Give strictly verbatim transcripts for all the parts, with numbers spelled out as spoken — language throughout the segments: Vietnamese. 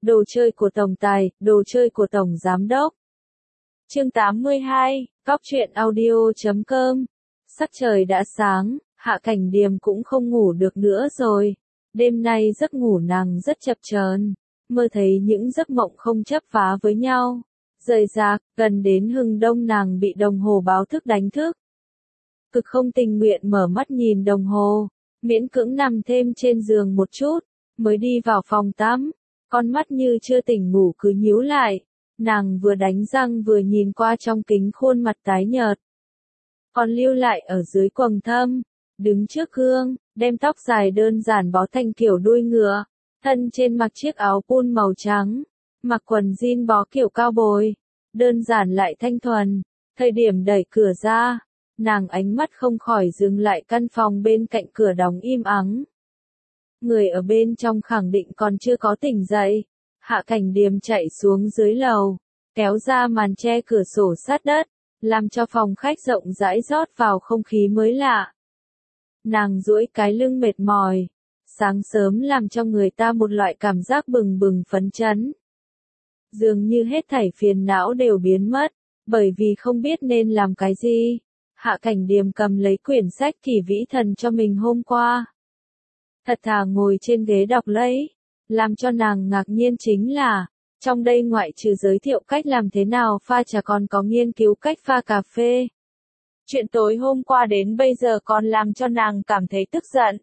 Đồ chơi của tổng tài, đồ chơi của tổng giám đốc. Chương tám mươi hai, Cóc truyện audio chấm com. Sắc trời đã sáng, Hạ Cảnh Điềm cũng không ngủ được nữa rồi. Đêm nay giấc ngủ nàng rất chập chờn, mơ thấy những giấc mộng không chấp phá với nhau. Rời rạc, gần đến hừng đông nàng bị đồng hồ báo thức đánh thức. Cực không tình nguyện mở mắt nhìn đồng hồ, miễn cưỡng nằm thêm trên giường một chút, mới đi vào phòng tắm. Con mắt như chưa tỉnh ngủ cứ nhíu lại, nàng vừa đánh răng vừa nhìn qua trong kính khuôn mặt tái nhợt. Còn lưu lại ở dưới quầng thâm, đứng trước gương, đem tóc dài đơn giản bó thành kiểu đuôi ngựa, thân trên mặc chiếc áo pun màu trắng, mặc quần jean bó kiểu cao bồi, đơn giản lại thanh thuần. Thời điểm đẩy cửa ra, nàng ánh mắt không khỏi dừng lại căn phòng bên cạnh cửa đóng im ắng. Người ở bên trong khẳng định còn chưa có tỉnh dậy. Hạ Cảnh Điềm chạy xuống dưới lầu, kéo ra màn che cửa sổ sát đất, làm cho phòng khách rộng rãi rót vào không khí mới lạ. Nàng duỗi cái lưng mệt mỏi, sáng sớm làm cho người ta một loại cảm giác bừng bừng phấn chấn. Dường như hết thảy phiền não đều biến mất, bởi vì không biết nên làm cái gì. Hạ Cảnh Điềm cầm lấy quyển sách Kỷ Vĩ Thần cho mình hôm qua. Thật thà ngồi trên ghế đọc lấy, làm cho nàng ngạc nhiên chính là, trong đây ngoại trừ giới thiệu cách làm thế nào pha trà còn có nghiên cứu cách pha cà phê. Chuyện tối hôm qua đến bây giờ còn làm cho nàng cảm thấy tức giận.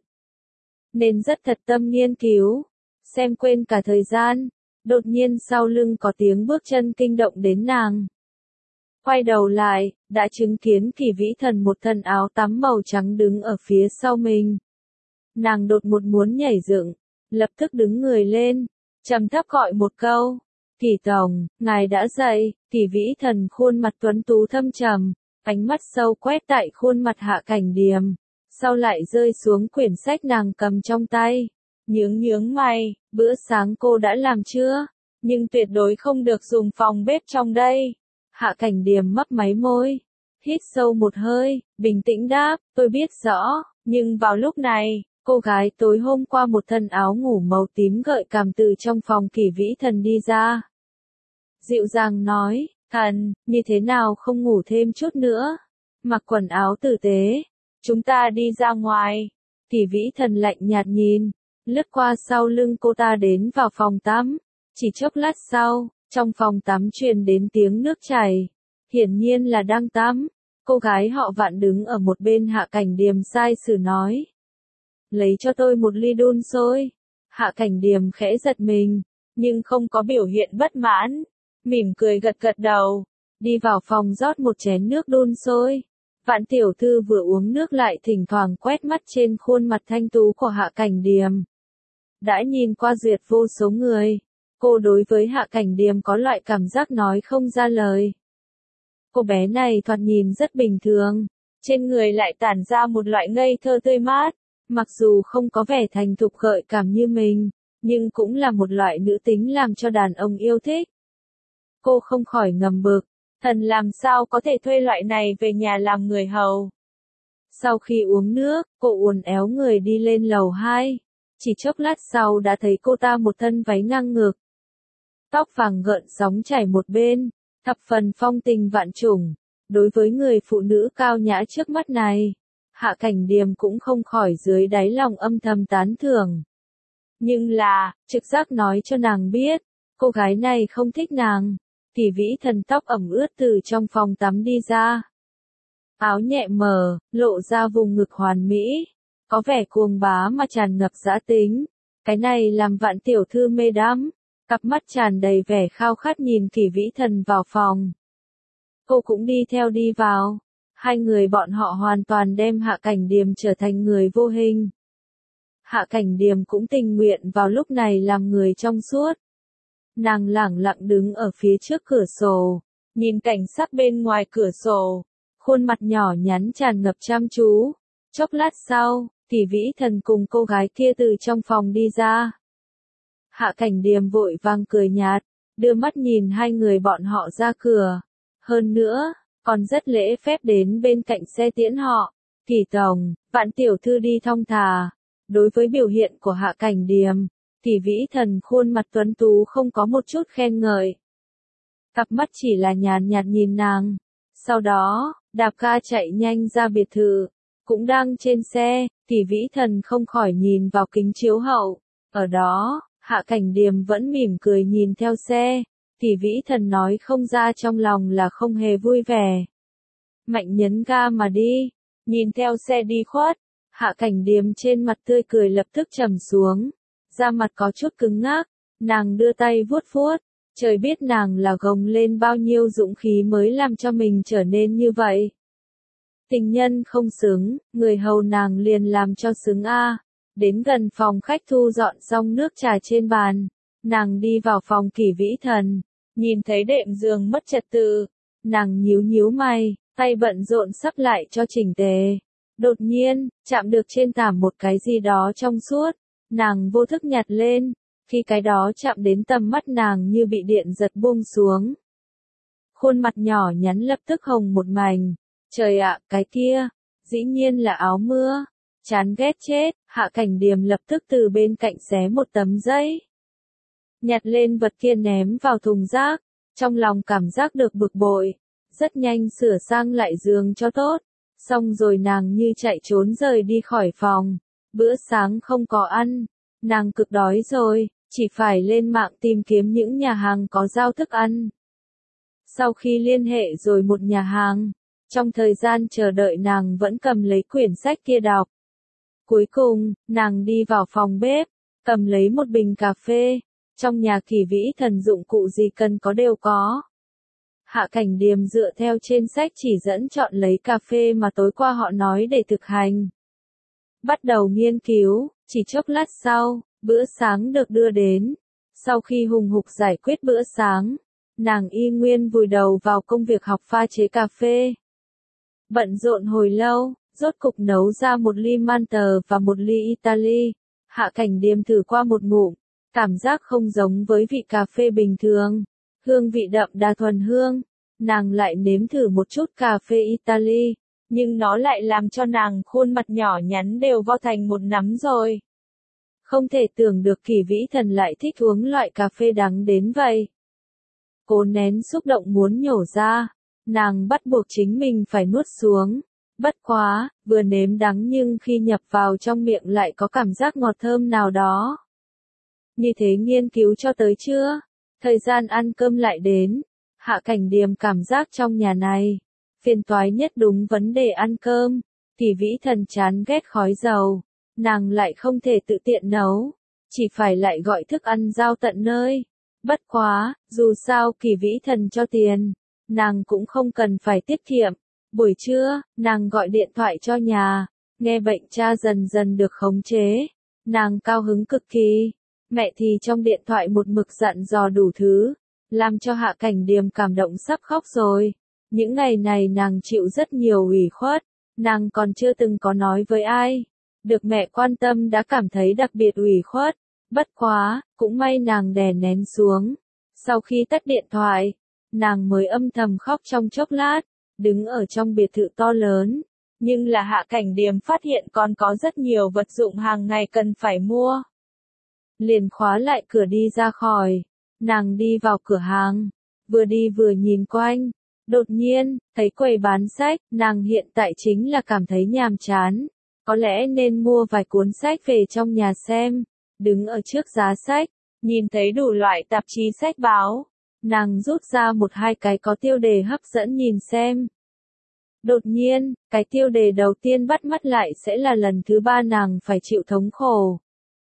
Nên rất thật tâm nghiên cứu, xem quên cả thời gian, đột nhiên sau lưng có tiếng bước chân kinh động đến nàng. Quay đầu lại, đã chứng kiến Kỷ Vĩ Thần một thân áo tắm màu trắng đứng ở phía sau mình. Nàng đột một muốn nhảy dựng, lập tức đứng người lên, trầm thấp gọi một câu, Kỷ tổng, ngài đã dậy. Kỷ Vĩ Thần khuôn mặt tuấn tú thâm trầm, ánh mắt sâu quét tại khuôn mặt Hạ Cảnh Điềm, sau lại rơi xuống quyển sách nàng cầm trong tay, nhướng nhướng mày, bữa sáng cô đã làm chưa, nhưng tuyệt đối không được dùng phòng bếp trong đây. Hạ Cảnh Điềm mấp máy môi, hít sâu một hơi, bình tĩnh đáp, tôi biết rõ, nhưng vào lúc này, cô gái tối hôm qua một thân áo ngủ màu tím gợi cảm từ trong phòng Kỷ Vĩ Thần đi ra. Dịu dàng nói, thần, như thế nào không ngủ thêm chút nữa, mặc quần áo tử tế, chúng ta đi ra ngoài. Kỷ Vĩ Thần lạnh nhạt nhìn, lướt qua sau lưng cô ta đến vào phòng tắm, chỉ chốc lát sau, trong phòng tắm truyền đến tiếng nước chảy, hiển nhiên là đang tắm. Cô gái họ Vạn đứng ở một bên. Hạ Cảnh Điềm sai sử nói, lấy cho tôi một ly đun sôi. Hạ Cảnh Điềm khẽ giật mình, nhưng không có biểu hiện bất mãn, mỉm cười gật gật đầu, đi vào phòng rót một chén nước đun sôi. Vạn tiểu thư vừa uống nước lại thỉnh thoảng quét mắt trên khuôn mặt thanh tú của Hạ Cảnh Điềm. Đã nhìn qua duyệt vô số người, cô đối với Hạ Cảnh Điềm có loại cảm giác nói không ra lời. Cô bé này thoạt nhìn rất bình thường, trên người lại tản ra một loại ngây thơ tươi mát, mặc dù không có vẻ thành thục gợi cảm như mình, nhưng cũng là một loại nữ tính làm cho đàn ông yêu thích. Cô không khỏi ngầm bực, thần làm sao có thể thuê loại này về nhà làm người hầu. Sau khi uống nước, cô uốn éo người đi lên lầu hai, chỉ chốc lát sau đã thấy cô ta một thân váy ngang ngực. Tóc vàng gợn sóng chảy một bên, thập phần phong tình vạn trùng. Đối với người phụ nữ cao nhã trước mắt này, Hạ Cảnh Điềm cũng không khỏi dưới đáy lòng âm thầm tán thưởng. Nhưng là, trực giác nói cho nàng biết, cô gái này không thích nàng. Kỷ Vĩ Thần tóc ẩm ướt từ trong phòng tắm đi ra. Áo nhẹ mờ, lộ ra vùng ngực hoàn mỹ, có vẻ cuồng bá mà tràn ngập dã tính. Cái này làm Vạn tiểu thư mê đắm, cặp mắt tràn đầy vẻ khao khát nhìn Kỷ Vĩ Thần vào phòng. Cô cũng đi theo đi vào. Hai người bọn họ hoàn toàn đem Hạ Cảnh Điềm trở thành người vô hình. Hạ Cảnh Điềm cũng tình nguyện vào lúc này làm người trong suốt. Nàng lẳng lặng đứng ở phía trước cửa sổ, nhìn cảnh sắc bên ngoài cửa sổ, khuôn mặt nhỏ nhắn tràn ngập chăm chú. Chốc lát sau, Kỷ Vĩ Thần cùng cô gái kia từ trong phòng đi ra. Hạ Cảnh Điềm vội vàng cười nhạt, đưa mắt nhìn hai người bọn họ ra cửa. Hơn nữa, còn rất lễ phép đến bên cạnh xe tiễn họ. Kỷ tổng, Vạn tiểu thư đi thong thả. Đối với biểu hiện của Hạ Cảnh Điềm, Tỷ Vĩ Thần khuôn mặt tuấn tú không có một chút khen ngợi. Cặp mắt chỉ là nhàn nhạt nhìn nàng. Sau đó, đạp ga chạy nhanh ra biệt thự. Cũng đang trên xe, Tỷ Vĩ Thần không khỏi nhìn vào kính chiếu hậu. Ở đó, Hạ Cảnh Điềm vẫn mỉm cười nhìn theo xe. Tỷ Vĩ Thần nói không ra trong lòng là không hề vui vẻ. Mạnh nhấn ga mà đi. Nhìn theo xe đi khuất. Hạ Cảnh Điềm trên mặt tươi cười lập tức trầm xuống. Da mặt có chút cứng ngắc. Nàng đưa tay vuốt vuốt. Trời biết nàng là gồng lên bao nhiêu dũng khí mới làm cho mình trở nên như vậy. Tình nhân không xứng, người hầu nàng liền làm cho xứng a. Đến gần phòng khách thu dọn xong nước trà trên bàn. Nàng đi vào phòng Kỷ Vĩ Thần. Nhìn thấy đệm giường mất trật tự. Nàng nhíu nhíu mày, tay bận rộn sắp lại cho chỉnh tề. Đột nhiên, chạm được trên thảm một cái gì đó trong suốt. Nàng vô thức nhặt lên. Khi cái đó chạm đến tầm mắt nàng như bị điện giật buông xuống. Khuôn mặt nhỏ nhắn lập tức hồng một mảnh. Trời ạ, cái kia, dĩ nhiên là áo mưa. Chán ghét chết, Hạ Cảnh Điềm lập tức từ bên cạnh xé một tấm giấy. Nhặt lên vật kia ném vào thùng rác, trong lòng cảm giác được bực bội. Rất nhanh sửa sang lại giường cho tốt. Xong rồi nàng như chạy trốn rời đi khỏi phòng. Bữa sáng không có ăn. Nàng cực đói rồi, chỉ phải lên mạng tìm kiếm những nhà hàng có giao thức ăn. Sau khi liên hệ rồi một nhà hàng, trong thời gian chờ đợi nàng vẫn cầm lấy quyển sách kia đọc. Cuối cùng, nàng đi vào phòng bếp, cầm lấy một bình cà phê. Trong nhà Kỷ Vĩ Thần dụng cụ gì cần có đều có. Hạ Cảnh Điềm dựa theo trên sách chỉ dẫn chọn lấy cà phê mà tối qua họ nói để thực hành. Bắt đầu nghiên cứu, chỉ chốc lát sau, bữa sáng được đưa đến. Sau khi hùng hục giải quyết bữa sáng, nàng y nguyên vùi đầu vào công việc học pha chế cà phê. Bận rộn hồi lâu, rốt cục nấu ra một ly Manter và một ly Italy. Hạ Cảnh Điềm thử qua một ngụm, cảm giác không giống với vị cà phê bình thường. Hương vị đậm đà thuần hương. Nàng lại nếm thử một chút cà phê Italy, nhưng nó lại làm cho nàng khuôn mặt nhỏ nhắn đều vo thành một nắm rồi. Không thể tưởng được Kỷ Vĩ Thần lại thích uống loại cà phê đắng đến vậy. Cố nén xúc động muốn nhổ ra, nàng bắt buộc chính mình phải nuốt xuống. Bất quá, vừa nếm đắng nhưng khi nhập vào trong miệng lại có cảm giác ngọt thơm nào đó. Như thế nghiên cứu cho tới trưa, thời gian ăn cơm lại đến. Hạ Cảnh Điềm cảm giác trong nhà này, phiền toái nhất đúng vấn đề ăn cơm. Kỷ Vĩ Thần chán ghét khói dầu, nàng lại không thể tự tiện nấu, chỉ phải lại gọi thức ăn giao tận nơi. Bất quá, dù sao Kỷ Vĩ Thần cho tiền, nàng cũng không cần phải tiết kiệm. Buổi trưa, nàng gọi điện thoại cho nhà, nghe bệnh cha dần dần được khống chế. Nàng cao hứng cực kỳ, mẹ thì trong điện thoại một mực dặn dò đủ thứ. Làm cho Hạ Cảnh Điềm cảm động sắp khóc rồi. Những ngày này nàng chịu rất nhiều ủy khuất, nàng còn chưa từng có nói với ai. Được mẹ quan tâm đã cảm thấy đặc biệt ủy khuất. Bất quá, cũng may nàng đè nén xuống. Sau khi tắt điện thoại, nàng mới âm thầm khóc trong chốc lát, đứng ở trong biệt thự to lớn. Nhưng là Hạ Cảnh Điềm phát hiện còn có rất nhiều vật dụng hàng ngày cần phải mua. Liền khóa lại cửa đi ra khỏi. Nàng đi vào cửa hàng, vừa đi vừa nhìn quanh. Đột nhiên, thấy quầy bán sách, nàng hiện tại chính là cảm thấy nhàm chán. Có lẽ nên mua vài cuốn sách về trong nhà xem. Đứng ở trước giá sách, nhìn thấy đủ loại tạp chí sách báo. Nàng rút ra một hai cái có tiêu đề hấp dẫn nhìn xem. Đột nhiên, cái tiêu đề đầu tiên bắt mắt lại sẽ là lần thứ ba nàng phải chịu thống khổ.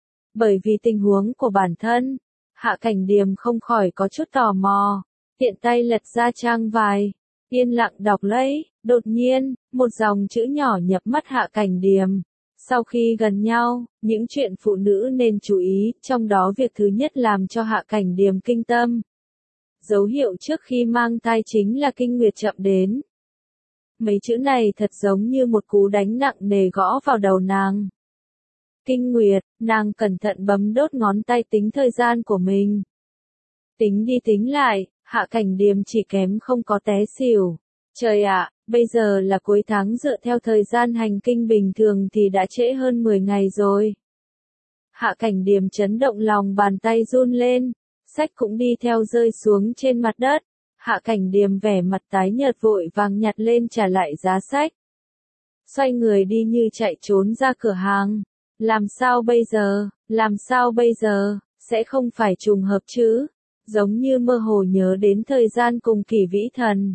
Bởi vì tình huống của bản thân. Hạ Cảnh Điềm không khỏi có chút tò mò, tiện tay lật ra trang vài, yên lặng đọc lấy. Đột nhiên, một dòng chữ nhỏ nhập mắt Hạ Cảnh Điềm. Sau khi gần nhau, những chuyện phụ nữ nên chú ý, trong đó việc thứ nhất làm cho Hạ Cảnh Điềm kinh tâm. Dấu hiệu trước khi mang thai chính là kinh nguyệt chậm đến. Mấy chữ này thật giống như một cú đánh nặng nề gõ vào đầu nàng. Kinh nguyệt, nàng cẩn thận bấm đốt ngón tay tính thời gian của mình. Tính đi tính lại, Hạ Cảnh Điềm chỉ kém không có té xỉu. Trời ạ, bây giờ là cuối tháng dựa theo thời gian hành kinh bình thường thì đã trễ hơn mười ngày rồi. Hạ Cảnh Điềm chấn động lòng bàn tay run lên, sách cũng đi theo rơi xuống trên mặt đất. Hạ Cảnh Điềm vẻ mặt tái nhợt vội vàng nhặt lên trả lại giá sách. Xoay người đi như chạy trốn ra cửa hàng. Làm sao bây giờ, làm sao bây giờ, sẽ không phải trùng hợp chứ, giống như mơ hồ nhớ đến thời gian cùng Kỷ Vĩ Thần.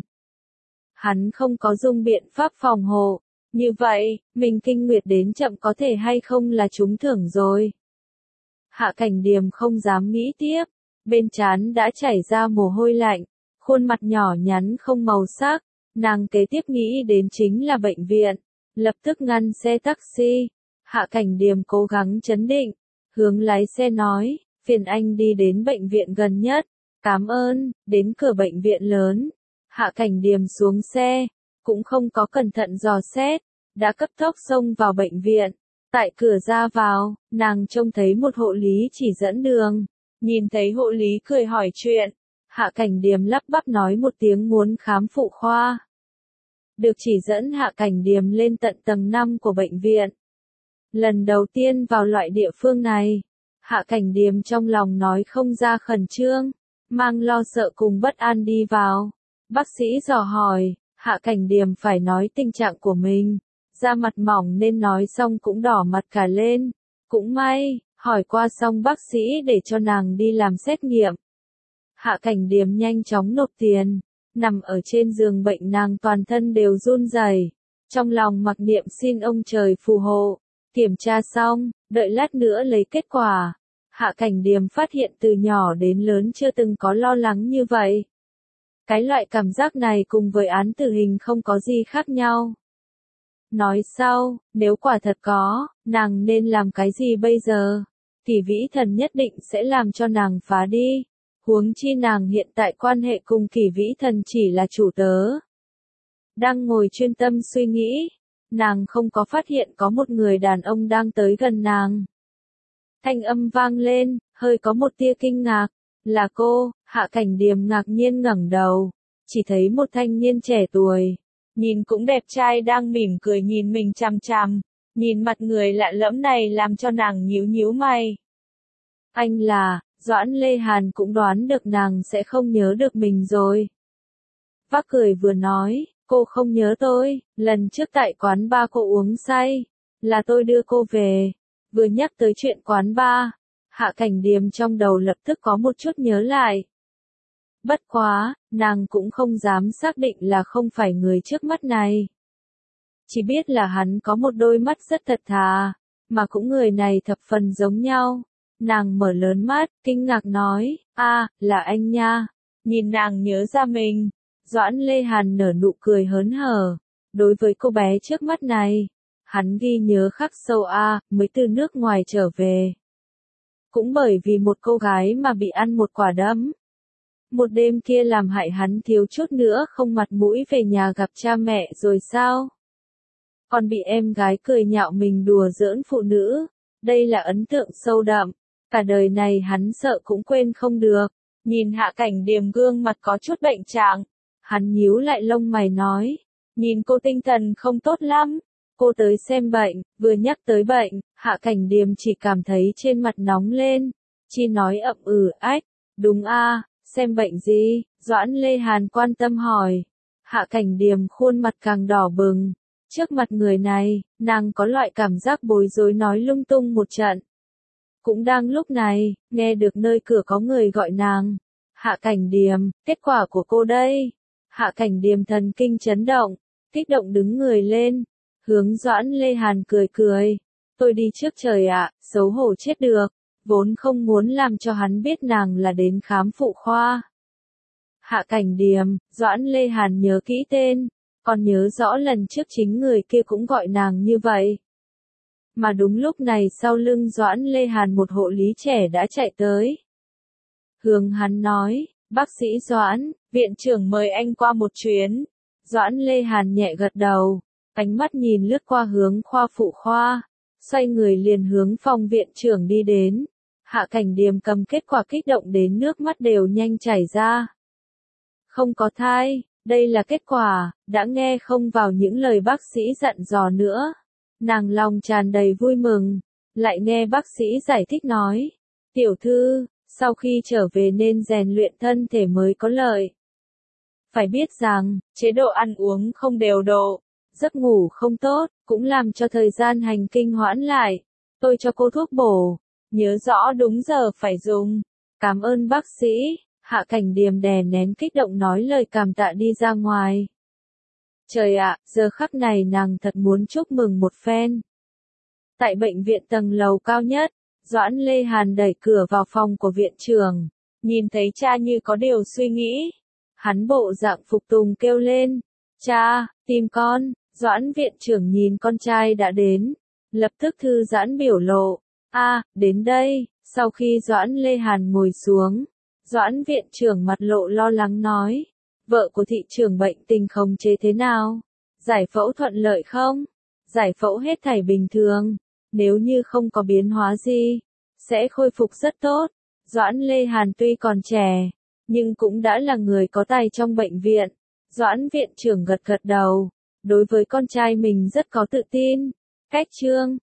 Hắn không có dùng biện pháp phòng hộ, như vậy, mình kinh nguyệt đến chậm có thể hay không là trúng thưởng rồi. Hạ Cảnh Điềm không dám nghĩ tiếp, bên trán đã chảy ra mồ hôi lạnh, khuôn mặt nhỏ nhắn không màu sắc, nàng kế tiếp nghĩ đến chính là bệnh viện, lập tức ngăn xe taxi. Hạ Cảnh Điềm cố gắng trấn định, hướng lái xe nói, phiền anh đi đến bệnh viện gần nhất, cảm ơn, đến cửa bệnh viện lớn. Hạ Cảnh Điềm xuống xe, cũng không có cẩn thận dò xét, đã cấp tốc xông vào bệnh viện. Tại cửa ra vào, nàng trông thấy một hộ lý chỉ dẫn đường, nhìn thấy hộ lý cười hỏi chuyện. Hạ Cảnh Điềm lắp bắp nói một tiếng muốn khám phụ khoa. Được chỉ dẫn Hạ Cảnh Điềm lên tận tầng năm của bệnh viện. Lần đầu tiên vào loại địa phương này, Hạ Cảnh Điềm trong lòng nói không ra khẩn trương, mang lo sợ cùng bất an đi vào. Bác sĩ dò hỏi, Hạ Cảnh Điềm phải nói tình trạng của mình, da mặt mỏng nên nói xong cũng đỏ mặt cả lên. Cũng may, hỏi qua xong bác sĩ để cho nàng đi làm xét nghiệm. Hạ Cảnh Điềm nhanh chóng nộp tiền, nằm ở trên giường bệnh nàng toàn thân đều run rẩy, trong lòng mặc niệm xin ông trời phù hộ. Kiểm tra xong, đợi lát nữa lấy kết quả. Hạ Cảnh Điềm phát hiện từ nhỏ đến lớn chưa từng có lo lắng như vậy. Cái loại cảm giác này cùng với án tử hình không có gì khác nhau. Nói sau, nếu quả thật có, nàng nên làm cái gì bây giờ? Kỷ Vĩ Thần nhất định sẽ làm cho nàng phá đi. Huống chi nàng hiện tại quan hệ cùng Kỷ Vĩ Thần chỉ là chủ tớ. Đang ngồi chuyên tâm suy nghĩ, nàng không có phát hiện có một người đàn ông đang tới gần nàng. Thanh âm vang lên, hơi có một tia kinh ngạc. Là cô. Hạ Cảnh Điềm ngạc nhiên ngẩng đầu, chỉ thấy một thanh niên trẻ tuổi, nhìn cũng đẹp trai đang mỉm cười nhìn mình chằm chằm, nhìn mặt người lạ lẫm này làm cho nàng nhíu nhíu mày. Anh là, Doãn Lê Hàn cũng đoán được nàng sẽ không nhớ được mình rồi. Vác cười vừa nói, cô không nhớ tôi, lần trước tại quán bar cô uống say, là tôi đưa cô về. Vừa nhắc tới chuyện quán bar, Hạ Cảnh Điềm trong đầu lập tức có một chút nhớ lại. Bất quá, nàng cũng không dám xác định là không phải người trước mắt này. Chỉ biết là hắn có một đôi mắt rất thật thà, mà cũng người này thập phần giống nhau. Nàng mở lớn mắt, kinh ngạc nói, a, là anh nha. Nhìn nàng nhớ ra mình, Doãn Lê Hàn nở nụ cười hớn hở. Đối với cô bé trước mắt này, hắn ghi nhớ khắc sâu a, mới từ nước ngoài trở về. Cũng bởi vì một cô gái mà bị ăn một quả đấm. Một đêm kia làm hại hắn thiếu chút nữa không mặt mũi về nhà gặp cha mẹ rồi sao? Còn bị em gái cười nhạo mình đùa giỡn phụ nữ. Đây là ấn tượng sâu đậm. Cả đời này hắn sợ cũng quên không được. Nhìn Hạ Cảnh Điềm gương mặt có chút bệnh trạng. Hắn nhíu lại lông mày nói. Nhìn cô tinh thần không tốt lắm. Cô tới xem bệnh, vừa nhắc tới bệnh, Hạ Cảnh Điềm chỉ cảm thấy trên mặt nóng lên. Chi nói ậm ừ ách, đúng a, xem bệnh gì? Doãn Lê Hàn quan tâm hỏi. Hạ Cảnh Điềm khuôn mặt càng đỏ bừng. Trước mặt người này, nàng có loại cảm giác bối rối nói lung tung một trận. Cũng đang lúc này, nghe được nơi cửa có người gọi nàng. Hạ Cảnh Điềm, kết quả của cô đây. Hạ Cảnh Điềm thần kinh chấn động, kích động đứng người lên. Hướng Doãn Lê Hàn cười cười. Tôi đi trước trời ạ, xấu hổ chết được. Vốn không muốn làm cho hắn biết nàng là đến khám phụ khoa. Hạ Cảnh Điềm, Doãn Lê Hàn nhớ kỹ tên. Còn nhớ rõ lần trước chính người kia cũng gọi nàng như vậy. Mà đúng lúc này sau lưng Doãn Lê Hàn một hộ lý trẻ đã chạy tới. Hướng hắn nói, bác sĩ Doãn, viện trưởng mời anh qua một chuyến. Doãn Lê Hàn nhẹ gật đầu. Ánh mắt nhìn lướt qua hướng khoa phụ khoa, xoay người liền hướng phòng viện trưởng đi đến. Hạ Cảnh Điềm cầm kết quả kích động đến nước mắt đều nhanh chảy ra. Không có thai, đây là kết quả, đã nghe không vào những lời bác sĩ dặn dò nữa. Nàng lòng tràn đầy vui mừng, lại nghe bác sĩ giải thích nói. Tiểu thư, sau khi trở về nên rèn luyện thân thể mới có lợi. Phải biết rằng, chế độ ăn uống không điều độ, giấc ngủ không tốt, cũng làm cho thời gian hành kinh hoãn lại. Tôi cho cô thuốc bổ, nhớ rõ đúng giờ phải dùng. Cảm ơn bác sĩ. Hạ Cảnh Điềm đè nén kích động nói lời cảm tạ đi ra ngoài. Trời ạ, giờ khắc này nàng thật muốn chúc mừng một phen. Tại bệnh viện tầng lầu cao nhất, Doãn Lê Hàn đẩy cửa vào phòng của viện trưởng, nhìn thấy cha như có điều suy nghĩ. Hắn bộ dạng phục tùng kêu lên, cha, tìm con. Doãn viện trưởng nhìn con trai đã đến, lập tức thư giãn biểu lộ, a, đến đây. Sau khi Doãn Lê Hàn ngồi xuống, Doãn viện trưởng mặt lộ lo lắng nói, vợ của thị trưởng bệnh tình khống chế thế nào? Giải phẫu thuận lợi không? Giải phẫu hết thảy bình thường, nếu như không có biến hóa gì, sẽ khôi phục rất tốt. Doãn Lê Hàn tuy còn trẻ, nhưng cũng đã là người có tài trong bệnh viện. Doãn viện trưởng gật gật đầu, đối với con trai mình rất có tự tin. Cách Trương,